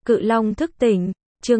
Cự Long thức tỉnh, chương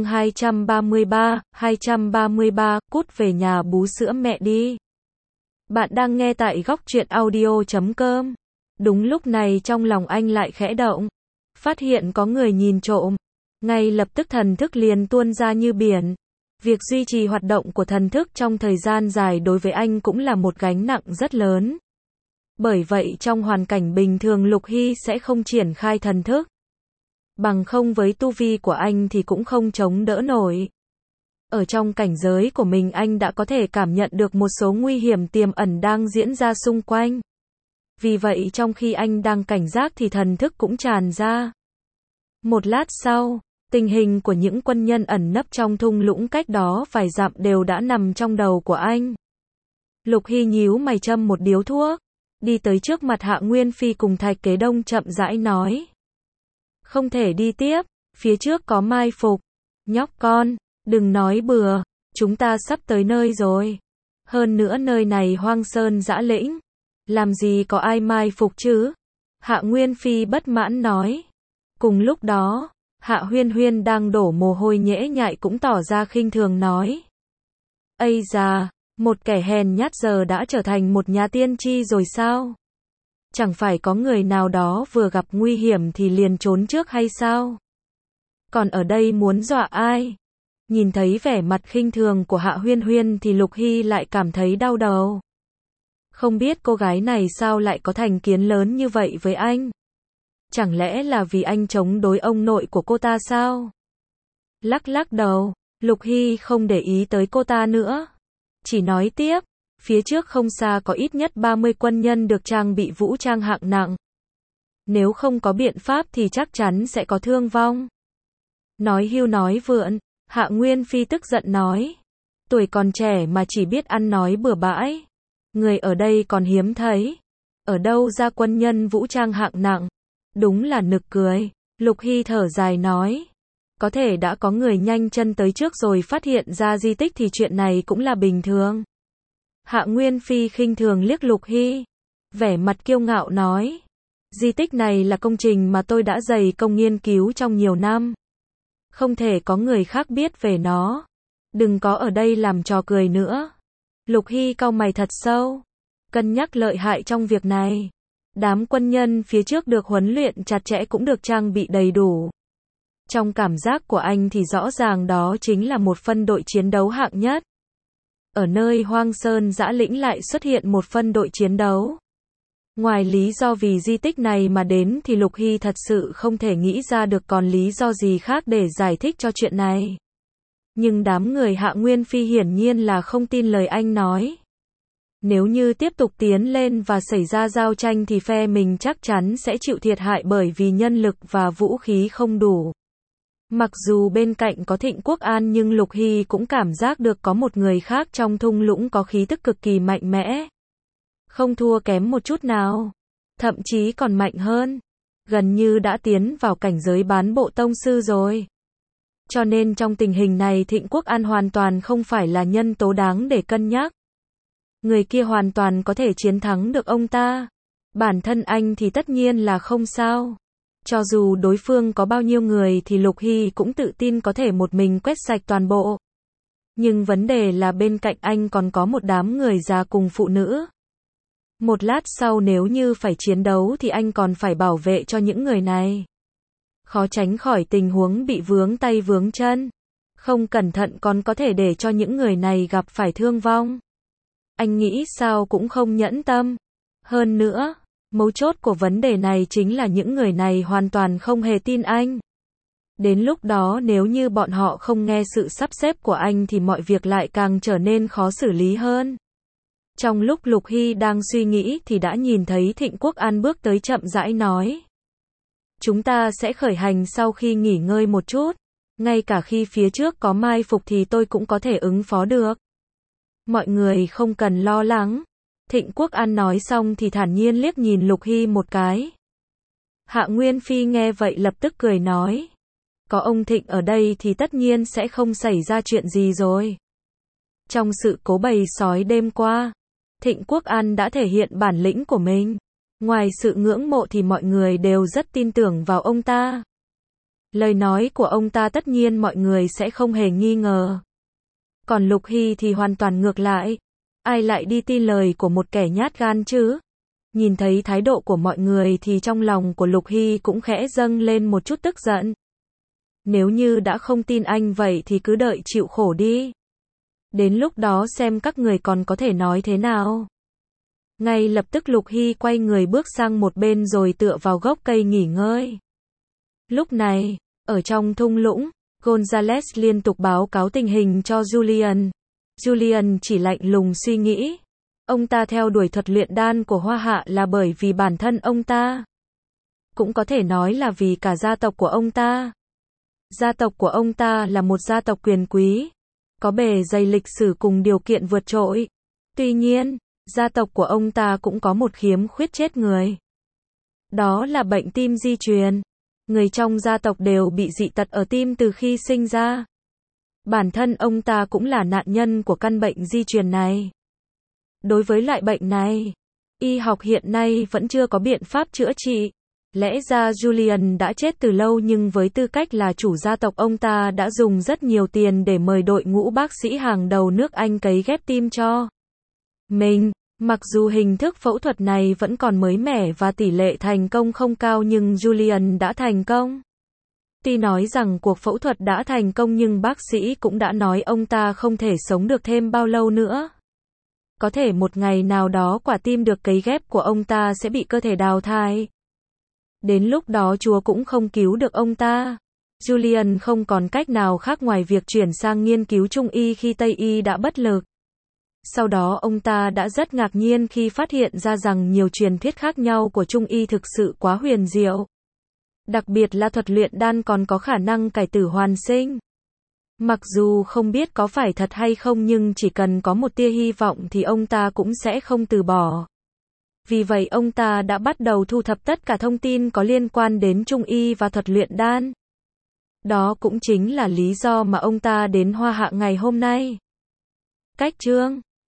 233, cút về nhà bú sữa mẹ đi. Bạn đang nghe tại góc truyện audio.com. Đúng lúc này trong lòng anh lại khẽ động. Phát hiện có người nhìn trộm. Ngay lập tức thần thức liền tuôn ra như biển. Việc duy trì hoạt động của thần thức trong thời gian dài đối với anh cũng là một gánh nặng rất lớn. Bởi vậy trong hoàn cảnh bình thường Lục Hy sẽ không triển khai thần thức. Bằng không với tu vi của anh thì cũng không chống đỡ nổi. Ở trong cảnh giới của mình anh đã có thể cảm nhận được một số nguy hiểm tiềm ẩn đang diễn ra xung quanh. Vì vậy trong khi anh đang cảnh giác thì thần thức cũng tràn ra. Một lát sau, tình hình của những quân nhân ẩn nấp trong thung lũng cách đó vài dặm đều đã nằm trong đầu của anh. Lục Hy nhíu mày châm một điếu thuốc, đi tới trước mặt Hạ Nguyên Phi cùng Thạch Kế Đông chậm rãi nói. Không thể đi tiếp, phía trước có mai phục. Nhóc con, đừng nói bừa, chúng ta sắp tới nơi rồi. Hơn nữa nơi này hoang sơn dã lĩnh, làm gì có ai mai phục chứ? Hạ Nguyên Phi bất mãn nói. Cùng lúc đó, Hạ Huyên Huyên đang đổ mồ hôi nhễ nhại cũng tỏ ra khinh thường nói. Ây da, một kẻ hèn nhát giờ đã trở thành một nhà tiên tri rồi sao? Chẳng phải có người nào đó vừa gặp nguy hiểm thì liền trốn trước hay sao? Còn ở đây muốn dọa ai? Nhìn thấy vẻ mặt khinh thường của Hạ Huyên Huyên thì Lục Hy lại cảm thấy đau đầu. Không biết cô gái này sao lại có thành kiến lớn như vậy với anh? Chẳng lẽ là vì anh chống đối ông nội của cô ta sao? Lắc lắc đầu, Lục Hy không để ý tới cô ta nữa. Chỉ nói tiếp, phía trước không xa có ít nhất 30 quân nhân được trang bị vũ trang hạng nặng. Nếu không có biện pháp thì chắc chắn sẽ có thương vong. Nói hưu nói vượn, Hạ Nguyên Phi tức giận nói. Tuổi còn trẻ mà chỉ biết ăn nói bừa bãi. Người ở đây còn hiếm thấy. Ở đâu ra quân nhân vũ trang hạng nặng? Đúng là nực cười. Lục Hy thở dài nói. Có thể đã có người nhanh chân tới trước rồi phát hiện ra di tích thì chuyện này cũng là bình thường. Hạ Nguyên Phi khinh thường liếc Lục Hy. Vẻ mặt kiêu ngạo nói. Di tích này là công trình mà tôi đã dày công nghiên cứu trong nhiều năm. Không thể có người khác biết về nó. Đừng có ở đây làm trò cười nữa. Lục Hy cau mày thật sâu. Cân nhắc lợi hại trong việc này. Đám quân nhân phía trước được huấn luyện chặt chẽ cũng được trang bị đầy đủ. Trong cảm giác của anh thì rõ ràng đó chính là một phân đội chiến đấu hạng nhất. Ở nơi hoang sơn dã lĩnh lại xuất hiện một phân đội chiến đấu. Ngoài lý do vì di tích này mà đến thì Lục Hy thật sự không thể nghĩ ra được còn lý do gì khác để giải thích cho chuyện này. Nhưng đám người Hạ Nguyên Phi hiển nhiên là không tin lời anh nói. Nếu như tiếp tục tiến lên và xảy ra giao tranh thì phe mình chắc chắn sẽ chịu thiệt hại bởi vì nhân lực và vũ khí không đủ. Mặc dù bên cạnh có Thịnh Quốc An nhưng Lục Hy cũng cảm giác được có một người khác trong thung lũng có khí tức cực kỳ mạnh mẽ. Không thua kém một chút nào. Thậm chí còn mạnh hơn. Gần như đã tiến vào cảnh giới bán bộ tông sư rồi. Cho nên trong tình hình này Thịnh Quốc An hoàn toàn không phải là nhân tố đáng để cân nhắc. Người kia hoàn toàn có thể chiến thắng được ông ta. Bản thân anh thì tất nhiên là không sao. Cho dù đối phương có bao nhiêu người thì Lục Hy cũng tự tin có thể một mình quét sạch toàn bộ. Nhưng vấn đề là bên cạnh anh còn có một đám người già cùng phụ nữ. Một lát sau nếu như phải chiến đấu thì anh còn phải bảo vệ cho những người này. Khó tránh khỏi tình huống bị vướng tay vướng chân. Không cẩn thận còn có thể để cho những người này gặp phải thương vong. Anh nghĩ sao cũng không nhẫn tâm. Hơn nữa, mấu chốt của vấn đề này chính là những người này hoàn toàn không hề tin anh. Đến lúc đó nếu như bọn họ không nghe sự sắp xếp của anh thì mọi việc lại càng trở nên khó xử lý hơn. Trong lúc Lục Hy đang suy nghĩ thì đã nhìn thấy Thịnh Quốc An bước tới chậm rãi nói. Chúng ta sẽ khởi hành sau khi nghỉ ngơi một chút. Ngay cả khi phía trước có mai phục thì tôi cũng có thể ứng phó được. Mọi người không cần lo lắng. Thịnh Quốc An nói xong thì thản nhiên liếc nhìn Lục Hy một cái. Hạ Nguyên Phi nghe vậy lập tức cười nói. Có ông Thịnh ở đây thì tất nhiên sẽ không xảy ra chuyện gì rồi. Trong sự cố bầy sói đêm qua, Thịnh Quốc An đã thể hiện bản lĩnh của mình. Ngoài sự ngưỡng mộ thì mọi người đều rất tin tưởng vào ông ta. Lời nói của ông ta tất nhiên mọi người sẽ không hề nghi ngờ. Còn Lục Hy thì hoàn toàn ngược lại. Ai lại đi tin lời của một kẻ nhát gan chứ? Nhìn thấy thái độ của mọi người thì trong lòng của Lục Hy cũng khẽ dâng lên một chút tức giận. Nếu như đã không tin anh vậy thì cứ đợi chịu khổ đi. Đến lúc đó xem các người còn có thể nói thế nào. Ngay lập tức Lục Hy quay người bước sang một bên rồi tựa vào gốc cây nghỉ ngơi. Lúc này, ở trong thung lũng, Gonzales liên tục báo cáo tình hình cho Julian. Julian chỉ lạnh lùng suy nghĩ. Ông ta theo đuổi thuật luyện đan của Hoa Hạ là bởi vì bản thân ông ta. Cũng có thể nói là vì cả gia tộc của ông ta. Gia tộc của ông ta là một gia tộc quyền quý, có bề dày lịch sử cùng điều kiện vượt trội. Tuy nhiên, gia tộc của ông ta cũng có một khiếm khuyết chết người. Đó là bệnh tim di truyền. Người trong gia tộc đều bị dị tật ở tim từ khi sinh ra. Bản thân ông ta cũng là nạn nhân của căn bệnh di truyền này. Đối với loại bệnh này, y học hiện nay vẫn chưa có biện pháp chữa trị. Lẽ ra Julian đã chết từ lâu nhưng với tư cách là chủ gia tộc ông ta đã dùng rất nhiều tiền để mời đội ngũ bác sĩ hàng đầu nước Anh cấy ghép tim cho mình. Mặc dù hình thức phẫu thuật này vẫn còn mới mẻ và tỷ lệ thành công không cao nhưng Julian đã thành công. Tuy nói rằng cuộc phẫu thuật đã thành công nhưng bác sĩ cũng đã nói ông ta không thể sống được thêm bao lâu nữa. Có thể một ngày nào đó quả tim được cấy ghép của ông ta sẽ bị cơ thể đào thải. Đến lúc đó Chúa cũng không cứu được ông ta. Julian không còn cách nào khác ngoài việc chuyển sang nghiên cứu Trung y khi Tây y đã bất lực. Sau đó ông ta đã rất ngạc nhiên khi phát hiện ra rằng nhiều truyền thuyết khác nhau của Trung y thực sự quá huyền diệu. Đặc biệt là thuật luyện đan còn có khả năng cải tử hoàn sinh. Mặc dù không biết có phải thật hay không nhưng chỉ cần có một tia hy vọng thì ông ta cũng sẽ không từ bỏ. Vì vậy ông ta đã bắt đầu thu thập tất cả thông tin có liên quan đến Trung y và thuật luyện đan. Đó cũng chính là lý do mà ông ta đến Hoa Hạ ngày hôm nay. Cách chương